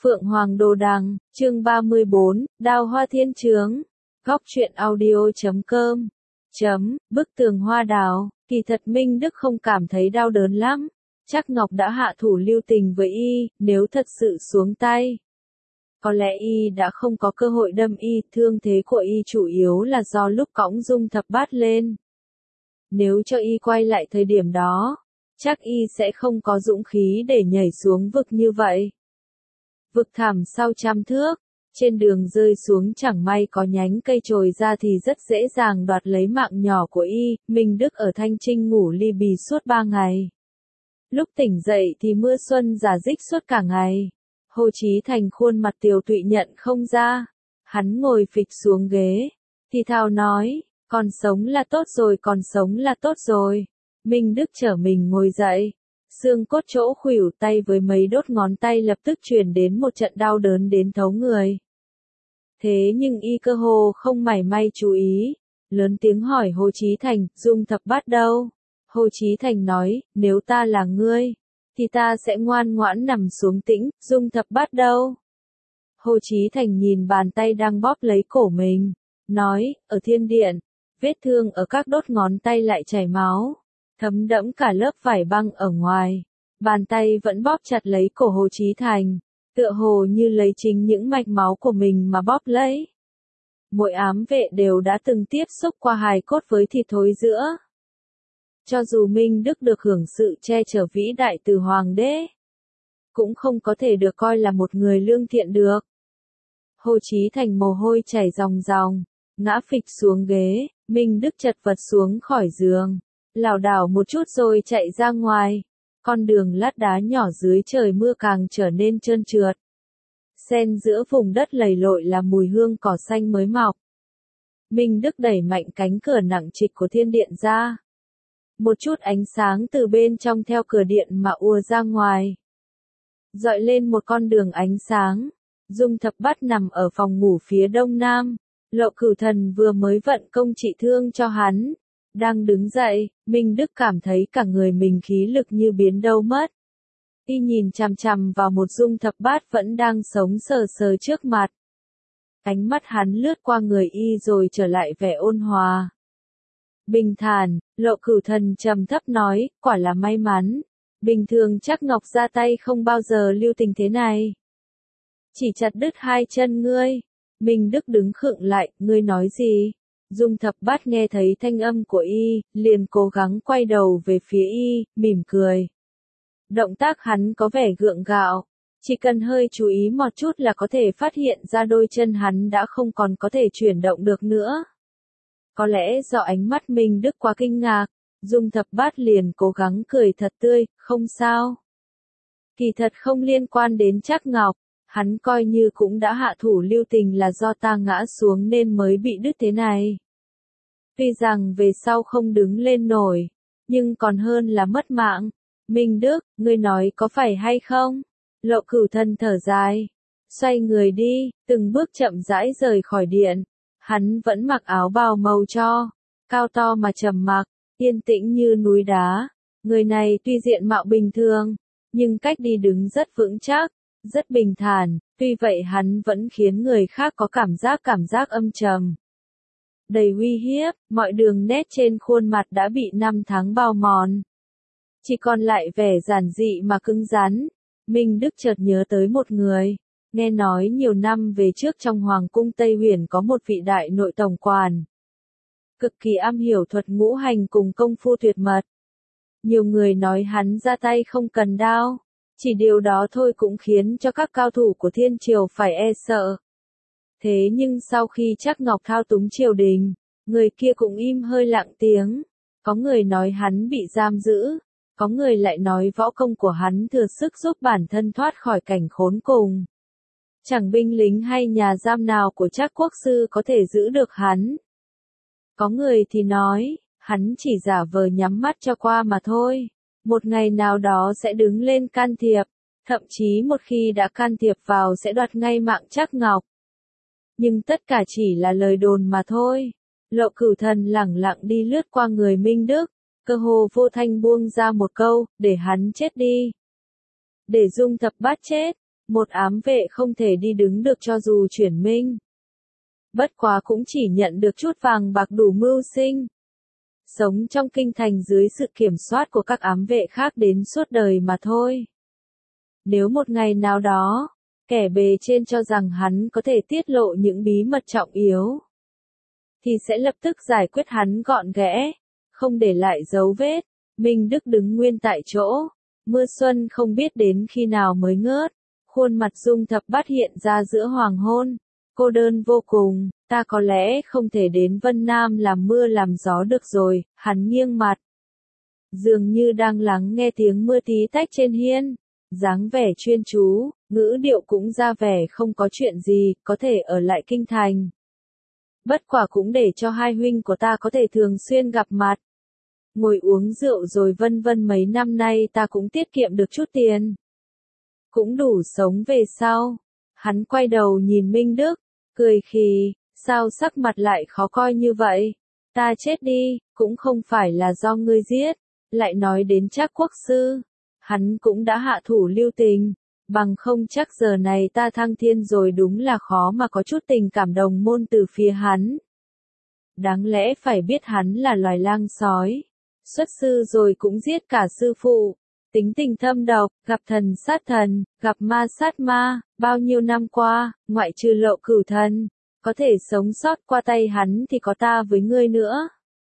Phượng Hoàng Đồ Đằng, chương 34, Đào Hoa Thiên Chướng. Góc truyện audio.com. Bức tường hoa đào, kỳ thật Minh Đức không cảm thấy đau đớn lắm. Chắc Ngọc đã hạ thủ lưu tình với y, nếu thật sự xuống tay. Có lẽ y đã không có cơ hội đâm y, thương thế của y chủ yếu là do lúc cõng Dung Thập Bát lên. Nếu cho y quay lại thời điểm đó, chắc y sẽ không có dũng khí để nhảy xuống vực như vậy. Vực thẳm sau 100 thước, trên đường rơi xuống chẳng may có nhánh cây trồi ra thì rất dễ dàng đoạt lấy mạng nhỏ của y. Minh Đức ở Thanh Trinh ngủ li bì suốt 3 ngày. Lúc tỉnh dậy thì mưa xuân rả rích suốt cả ngày. Hồ Chí Thành khuôn mặt tiều tụy nhận không ra. Hắn ngồi phịch xuống ghế, thì thào nói, còn sống là tốt rồi, còn sống là tốt rồi. Minh Đức trở mình ngồi dậy. Xương cốt chỗ khuỷu tay với mấy đốt ngón tay lập tức truyền đến một trận đau đớn đến thấu người. Thế nhưng y cơ hồ không mảy may chú ý, lớn tiếng hỏi Hồ Chí Thành, Dung Thập Bát đâu? Hồ Chí Thành nói, nếu ta là ngươi, thì ta sẽ ngoan ngoãn nằm xuống tĩnh, Dung Thập Bát đâu? Hồ Chí Thành nhìn bàn tay đang bóp lấy cổ mình, nói, ở thiên điện, vết thương ở các đốt ngón tay lại chảy máu. Thấm đẫm cả lớp vải băng ở ngoài, bàn tay vẫn bóp chặt lấy cổ Hồ Chí Thành, tựa hồ như lấy chính những mạch máu của mình mà bóp lấy. Mỗi ám vệ đều đã từng tiếp xúc qua hài cốt với thịt thối giữa. Cho dù Minh Đức được hưởng sự che chở vĩ đại từ Hoàng đế, cũng không có thể được coi là một người lương thiện được. Hồ Chí Thành mồ hôi chảy ròng ròng, ngã phịch xuống ghế, Minh Đức chật vật xuống khỏi giường. Lảo đảo một chút rồi chạy ra ngoài. Con đường lát đá nhỏ dưới trời mưa càng trở nên trơn trượt. Xen giữa vùng đất lầy lội là mùi hương cỏ xanh mới mọc. Minh Đức đẩy mạnh cánh cửa nặng trịch của thiên điện ra. Một chút ánh sáng từ bên trong theo cửa điện mà ùa ra ngoài. Dọi lên một con đường ánh sáng. Dung Thập Bát nằm ở phòng ngủ phía đông nam. Lộ Cửu Thần vừa mới vận công trị thương cho hắn. Đang đứng dậy, Minh Đức cảm thấy cả người mình khí lực như biến đâu mất. Y nhìn chằm chằm vào một Dung Thập Bát vẫn đang sống sờ sờ trước mặt. Ánh mắt hắn lướt qua người y rồi trở lại vẻ ôn hòa. Bình thản, Lộ Cửu Thần trầm thấp nói, quả là may mắn. Bình thường chắc Ngọc ra tay không bao giờ lưu tình thế này. Chỉ chặt đứt 2 chân ngươi. Minh Đức đứng khựng lại, ngươi nói gì? Dung Thập Bát nghe thấy thanh âm của y, liền cố gắng quay đầu về phía y, mỉm cười. Động tác hắn có vẻ gượng gạo, chỉ cần hơi chú ý một chút là có thể phát hiện ra đôi chân hắn đã không còn có thể chuyển động được nữa. Có lẽ do ánh mắt Minh Đức quá kinh ngạc, Dung Thập Bát liền cố gắng cười thật tươi, không sao. Kỳ thật không liên quan đến Trác Ngọc. Hắn coi như cũng đã hạ thủ lưu tình là do ta ngã xuống nên mới bị đứt thế này. Tuy rằng về sau không đứng lên nổi, nhưng còn hơn là mất mạng. Minh Đức, ngươi nói có phải hay không? Lộ Cửu Thần thở dài, xoay người đi, từng bước chậm rãi rời khỏi điện. Hắn vẫn mặc áo bào màu tro, cao to mà trầm mặc, yên tĩnh như núi đá. Người này tuy diện mạo bình thường, nhưng cách đi đứng rất vững chắc. Rất bình thản, tuy vậy hắn vẫn khiến người khác có cảm giác âm trầm. Đầy uy hiếp, mọi đường nét trên khuôn mặt đã bị 5 tháng bào mòn. Chỉ còn lại vẻ giản dị mà cứng rắn. Minh Đức chợt nhớ tới một người. Nghe nói nhiều năm về trước trong Hoàng cung Tây Huyền có một vị đại nội tổng quản. Cực kỳ am hiểu thuật ngũ hành cùng công phu tuyệt mật. Nhiều người nói hắn ra tay không cần đao. Chỉ điều đó thôi cũng khiến cho các cao thủ của thiên triều phải e sợ. Thế nhưng sau khi Trác Ngọc thao túng triều đình, người kia cũng im hơi lặng tiếng. Có người nói hắn bị giam giữ, có người lại nói võ công của hắn thừa sức giúp bản thân thoát khỏi cảnh khốn cùng. Chẳng binh lính hay nhà giam nào của Trác quốc sư có thể giữ được hắn. Có người thì nói, hắn chỉ giả vờ nhắm mắt cho qua mà thôi. Một ngày nào đó sẽ đứng lên can thiệp, thậm chí một khi đã can thiệp vào sẽ đoạt ngay mạng Trác Ngọc. Nhưng tất cả chỉ là lời đồn mà thôi. Lộ Cửu Thần lẳng lặng đi lướt qua người Minh Đức, cơ hồ vô thanh buông ra một câu, để hắn chết đi. Để Dung Thập Bát chết, Một ám vệ không thể đi đứng được cho dù chuyển minh. Bất quá cũng chỉ nhận được chút vàng bạc đủ mưu sinh. Sống trong kinh thành dưới sự kiểm soát của các ám vệ khác đến suốt đời mà thôi. Nếu một ngày nào đó, kẻ bề trên cho rằng hắn có thể tiết lộ những bí mật trọng yếu, thì sẽ lập tức giải quyết hắn gọn ghẽ, không để lại dấu vết. Minh Đức đứng nguyên tại chỗ, mưa xuân không biết đến khi nào mới ngớt, khuôn mặt Dung Thập Bát hiện ra giữa hoàng hôn, cô đơn vô cùng, ta có lẽ không thể đến Vân Nam làm mưa làm gió được rồi, hắn nghiêng mặt. Dường như đang lắng nghe tiếng mưa tí tách trên hiên, dáng vẻ chuyên chú, ngữ điệu cũng ra vẻ không có chuyện gì, có thể ở lại kinh thành. Bất quả cũng để cho hai huynh của ta có thể thường xuyên gặp mặt. Ngồi uống rượu rồi vân vân mấy năm nay ta cũng tiết kiệm được chút tiền. Cũng đủ sống về sau. Hắn quay đầu nhìn Minh Đức, cười khì, sao sắc mặt lại khó coi như vậy? Ta chết đi, cũng không phải là do ngươi giết. Lại nói đến Trác Quốc sư, hắn cũng đã hạ thủ lưu tình, bằng không chắc giờ này ta thăng thiên rồi, đúng là khó mà có chút tình cảm đồng môn từ phía hắn. Đáng lẽ phải biết hắn là loài lang sói, xuất sư rồi cũng giết cả sư phụ, tính tình thâm độc, gặp thần sát thần, gặp ma sát ma, bao nhiêu năm qua, ngoại trừ Lộ Cửu thần, có thể sống sót qua tay hắn thì có ta với ngươi nữa.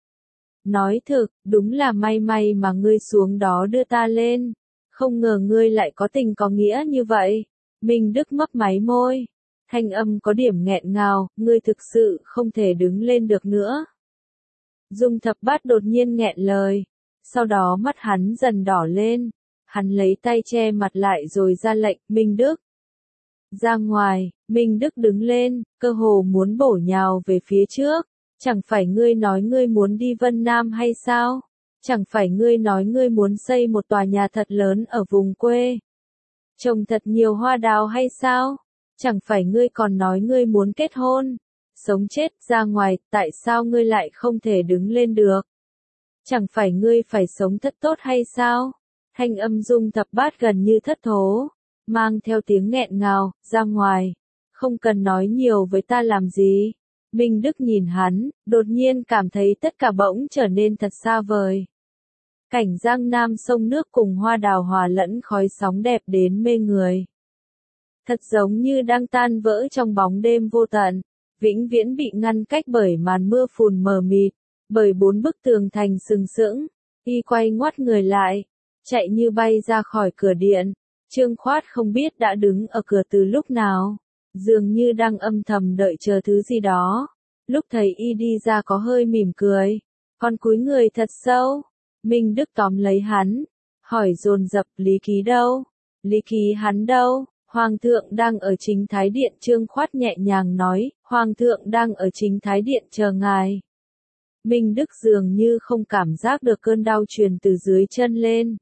Nói thực, đúng là may mà ngươi xuống đó đưa ta lên, không ngờ ngươi lại có tình có nghĩa như vậy. Minh Đức mấp máy môi, thanh âm có điểm nghẹn ngào, ngươi thực sự không thể đứng lên được nữa. Dung Thập Bát đột nhiên nghẹn lời, sau đó mắt hắn dần đỏ lên, hắn lấy tay che mặt lại rồi ra lệnh, Minh Đức. Ra ngoài, Minh Đức đứng lên, cơ hồ muốn bổ nhào về phía trước. Chẳng phải ngươi nói ngươi muốn đi Vân Nam hay sao? Chẳng phải ngươi nói ngươi muốn xây một tòa nhà thật lớn ở vùng quê? Trồng thật nhiều hoa đào hay sao? Chẳng phải ngươi còn nói ngươi muốn kết hôn? Sống chết ra ngoài, tại sao ngươi lại không thể đứng lên được? Chẳng phải ngươi phải sống thật tốt hay sao? Thanh âm Dung Thập Bát gần như thất thố, mang theo tiếng nghẹn ngào, ra ngoài. Không cần nói nhiều với ta làm gì. Minh Đức nhìn hắn, đột nhiên cảm thấy tất cả bỗng trở nên thật xa vời. Cảnh Giang Nam sông nước cùng hoa đào hòa lẫn khói sóng đẹp đến mê người. Thật giống như đang tan vỡ trong bóng đêm vô tận, vĩnh viễn bị ngăn cách bởi màn mưa phùn mờ mịt, bởi bốn bức tường thành sừng sững. Y quay ngoắt người lại, chạy như bay ra khỏi cửa điện. Trương Khoát không biết đã đứng ở cửa từ lúc nào, dường như đang âm thầm đợi chờ thứ gì đó. Lúc thấy y đi ra có hơi mỉm cười, còn cúi người thật sâu. Minh Đức tóm lấy hắn, hỏi dồn dập, Lý Ký đâu? Lý Ký hắn đâu? Hoàng thượng đang ở Chính Thái Điện. Trương Khoát nhẹ nhàng nói, Hoàng thượng đang ở Chính Thái Điện chờ ngài. Minh Đức dường như không cảm giác được cơn đau truyền từ dưới chân lên.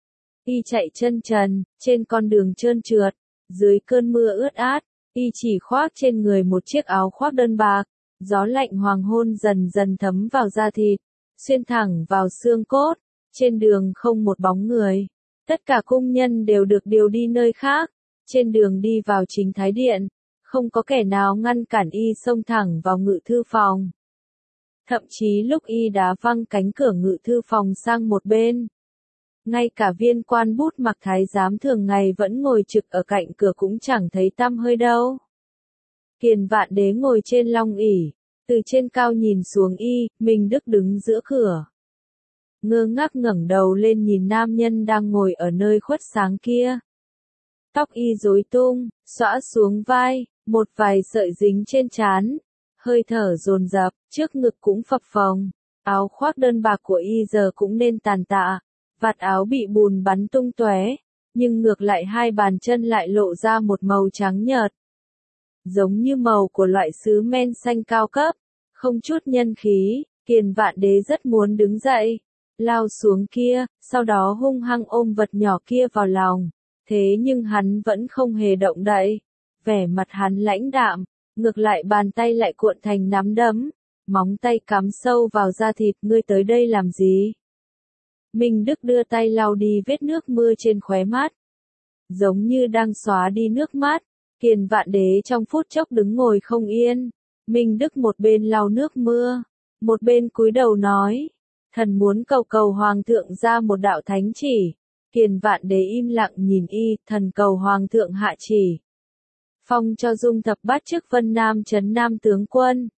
Y chạy chân trần, trên con đường trơn trượt, dưới cơn mưa ướt át, y chỉ khoác trên người một chiếc áo khoác đơn bạc. Gió lạnh hoàng hôn dần dần thấm vào da thịt, xuyên thẳng vào xương cốt. Trên đường không một bóng người, tất cả cung nhân đều được điều đi nơi khác. Trên đường đi vào Chính Thái Điện, không có kẻ nào ngăn cản y xông thẳng vào ngự thư phòng. Thậm chí lúc y đá văng cánh cửa ngự thư phòng sang một bên, ngay cả viên quan bút mặc thái giám thường ngày vẫn ngồi trực ở cạnh cửa cũng chẳng thấy tăm hơi đâu. Kiền Vạn Đế ngồi trên long ỷ, từ trên cao nhìn xuống y, Minh Đức đứng giữa cửa. Ngơ ngác ngẩng đầu lên nhìn nam nhân đang ngồi ở nơi khuất sáng kia. Tóc y rối tung, xõa xuống vai, một vài sợi dính trên trán. Hơi thở dồn dập, trước ngực cũng phập phồng. Áo khoác đơn bạc của y giờ cũng nên tàn tạ. Vạt áo bị bùn bắn tung tóe, nhưng ngược lại hai bàn chân lại lộ ra một màu trắng nhợt. Giống như màu của loại sứ men xanh cao cấp, không chút nhân khí. Kiền Vạn Đế rất muốn đứng dậy, lao xuống kia, sau đó hung hăng ôm vật nhỏ kia vào lòng. Thế nhưng hắn vẫn không hề động đậy. Vẻ mặt hắn lãnh đạm, ngược lại bàn tay lại cuộn thành nắm đấm, móng tay cắm sâu vào da thịt. Ngươi tới đây làm gì? Minh Đức đưa tay lau đi vết nước mưa trên khóe mắt. giống như đang xóa đi nước mắt. Kiền Vạn Đế trong phút chốc đứng ngồi không yên. Minh Đức một bên lau nước mưa, một bên cúi đầu nói, thần muốn cầu cầu hoàng thượng ra một đạo thánh chỉ. Kiền Vạn Đế im lặng nhìn y, thần cầu hoàng thượng hạ chỉ. Phong cho Dung Thập Bát chức Vân Nam trấn Nam tướng quân.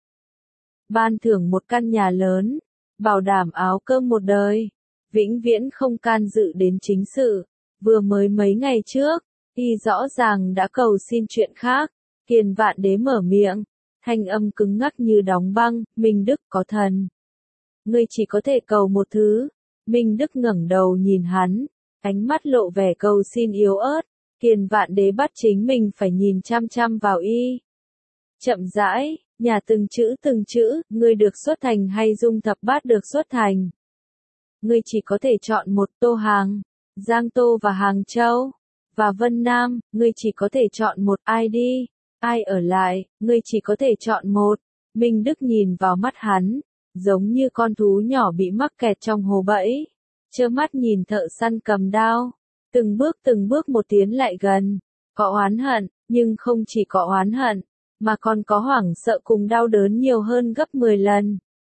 Ban thưởng một căn nhà lớn, bảo đảm áo cơm một đời, vĩnh viễn không can dự đến chính sự. Vừa mới mấy ngày trước, y rõ ràng đã cầu xin chuyện khác. Kiền Vạn Đế mở miệng, thanh âm cứng ngắc như đóng băng, Minh Đức có thần. Ngươi chỉ có thể cầu một thứ. Minh Đức ngẩng đầu nhìn hắn, ánh mắt lộ vẻ cầu xin yếu ớt. Kiền Vạn Đế bắt chính mình phải nhìn chăm chăm vào y. Chậm rãi, nhà từng chữ, ngươi được xuất thành hay Dung Thập Bát được xuất thành. Ngươi chỉ có thể chọn một. Tô Hàng, Giang Tô và Hàng Châu, và Vân Nam, ngươi chỉ có thể chọn một. Ai đi, ai ở lại, ngươi chỉ có thể chọn một. Minh Đức nhìn vào mắt hắn, giống như con thú nhỏ bị mắc kẹt trong hồ bẫy, trơ mắt nhìn thợ săn cầm đao, từng bước một tiến lại gần. Có oán hận, nhưng không chỉ có oán hận, mà còn có hoảng sợ cùng đau đớn nhiều hơn gấp 10 lần.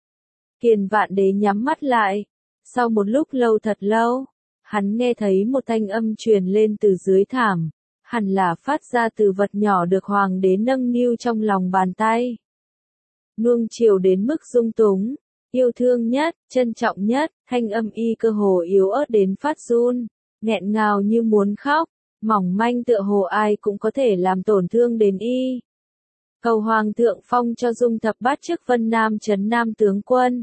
Kiền Vạn Đế nhắm mắt lại. Sau một lúc lâu thật lâu, hắn nghe thấy một thanh âm truyền lên từ dưới thảm, hẳn là phát ra từ vật nhỏ được hoàng đế nâng niu trong lòng bàn tay. Nuông chiều đến mức dung túng, yêu thương nhất, trân trọng nhất, thanh âm y cơ hồ yếu ớt đến phát run, nghẹn ngào như muốn khóc, mỏng manh tựa hồ ai cũng có thể làm tổn thương đến y. Cầu hoàng thượng phong cho Dung Thập Bát chức Vân Nam trấn Nam tướng quân.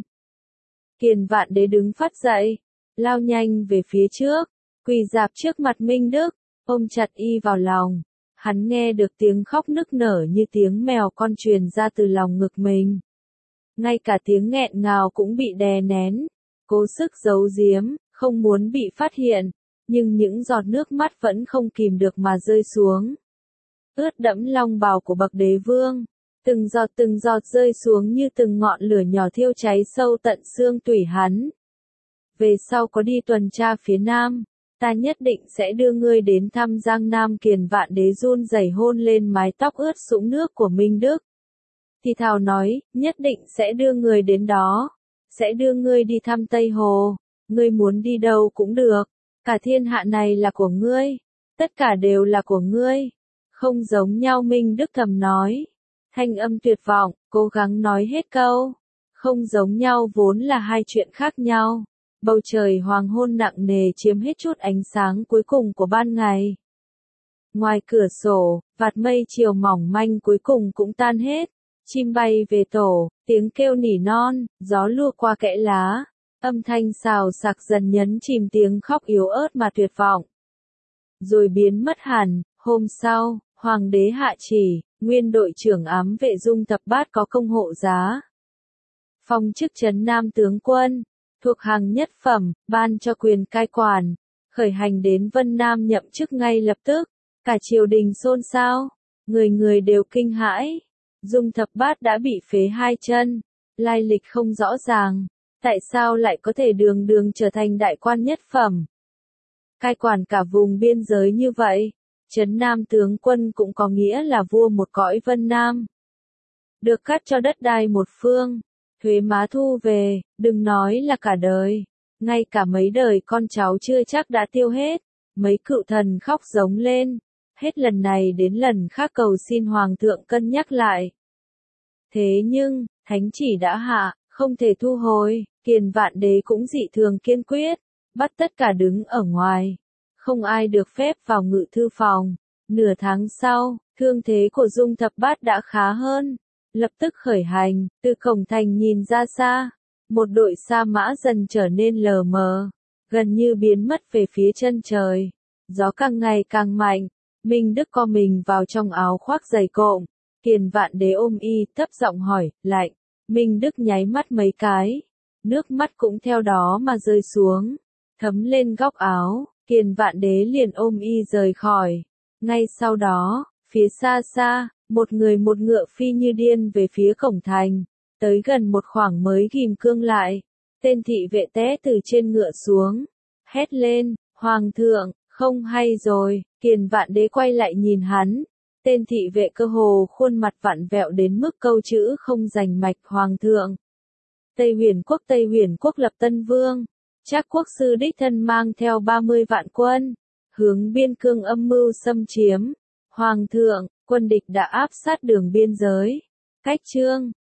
Kiền Vạn Đế đứng phát dậy, lao nhanh về phía trước, quỳ rạp trước mặt Minh Đức, ôm chặt y vào lòng. Hắn nghe được tiếng khóc nức nở như tiếng mèo con truyền ra từ lòng ngực mình. Ngay cả tiếng nghẹn ngào cũng bị đè nén, cố sức giấu giếm, không muốn bị phát hiện, nhưng những giọt nước mắt vẫn không kìm được mà rơi xuống. Ướt đẫm long bào của bậc đế vương, từng giọt rơi xuống như từng ngọn lửa nhỏ thiêu cháy sâu tận xương tủy hắn. Về sau có đi tuần tra phía Nam, ta nhất định sẽ đưa ngươi đến thăm Giang Nam. Kiền Vạn Đế run rẩy hôn lên mái tóc ướt sũng nước của Minh Đức. Thì thào nói, nhất định sẽ đưa người đến đó, sẽ đưa ngươi đi thăm Tây Hồ, ngươi muốn đi đâu cũng được, cả thiên hạ này là của ngươi, tất cả đều là của ngươi. Không giống nhau, Minh Đức thầm nói, thanh âm tuyệt vọng, cố gắng nói hết câu. Không giống nhau vốn là hai chuyện khác nhau. Bầu trời hoàng hôn nặng nề chiếm hết chút ánh sáng cuối cùng của ban ngày. Ngoài cửa sổ, vạt mây chiều mỏng manh cuối cùng cũng tan hết. Chim bay về tổ, tiếng kêu nỉ non, gió lùa qua kẽ lá. Âm thanh xào xạc dần nhấn chìm tiếng khóc yếu ớt mà tuyệt vọng. Rồi biến mất hẳn. Hôm sau, hoàng đế hạ chỉ, nguyên đội trưởng ám vệ Dung Thập Bát có công hộ giá. Phong chức trấn Nam tướng quân, thuộc hàng nhất phẩm, ban cho quyền cai quản, khởi hành đến Vân Nam nhậm chức ngay lập tức. Cả triều đình xôn xao, người người đều kinh hãi. Dung Thập Bát đã bị phế hai chân, lai lịch không rõ ràng, tại sao lại có thể đường đường trở thành đại quan nhất phẩm, cai quản cả vùng biên giới như vậy. Trấn Nam tướng quân cũng có nghĩa là vua một cõi Vân Nam, được cắt cho đất đai một phương, thuế má thu về, đừng nói là cả đời, ngay cả mấy đời con cháu chưa chắc đã tiêu hết. Mấy cựu thần khóc giống lên, hết lần này đến lần khác cầu xin hoàng thượng cân nhắc lại. Thế nhưng, thánh chỉ đã hạ, không thể thu hồi. Kiền Vạn Đế cũng dị thường kiên quyết, bắt tất cả đứng ở ngoài, không ai được phép vào ngự thư phòng. Nửa tháng sau, thương thế của Dung Thập Bát đã khá hơn, lập tức khởi hành. Từ cổng thành nhìn ra xa, một đội sa mã dần trở nên lờ mờ, gần như biến mất về phía chân trời. Gió càng ngày càng mạnh, Minh Đức co mình vào trong áo khoác dày cộm. Kiền Vạn Đế ôm y, thấp giọng hỏi, lạnh. Minh Đức nháy mắt mấy cái, nước mắt cũng theo đó mà rơi xuống, thấm lên góc áo. Kiền Vạn Đế liền ôm y rời khỏi. Ngay sau đó, phía xa xa, một người một ngựa phi như điên về phía cổng thành, tới gần một khoảng mới ghim cương lại. Tên thị vệ té từ trên ngựa xuống, hét lên, hoàng thượng, không hay rồi. Kiền Vạn Đế quay lại nhìn hắn, tên thị vệ cơ hồ khuôn mặt vặn vẹo đến mức câu chữ không rành mạch. Hoàng thượng. Tây Huyền quốc lập Tân Vương. Trác quốc sư đích thân mang theo 30 vạn quân, hướng biên cương âm mưu xâm chiếm. Hoàng thượng, quân địch đã áp sát đường biên giới. Cách chương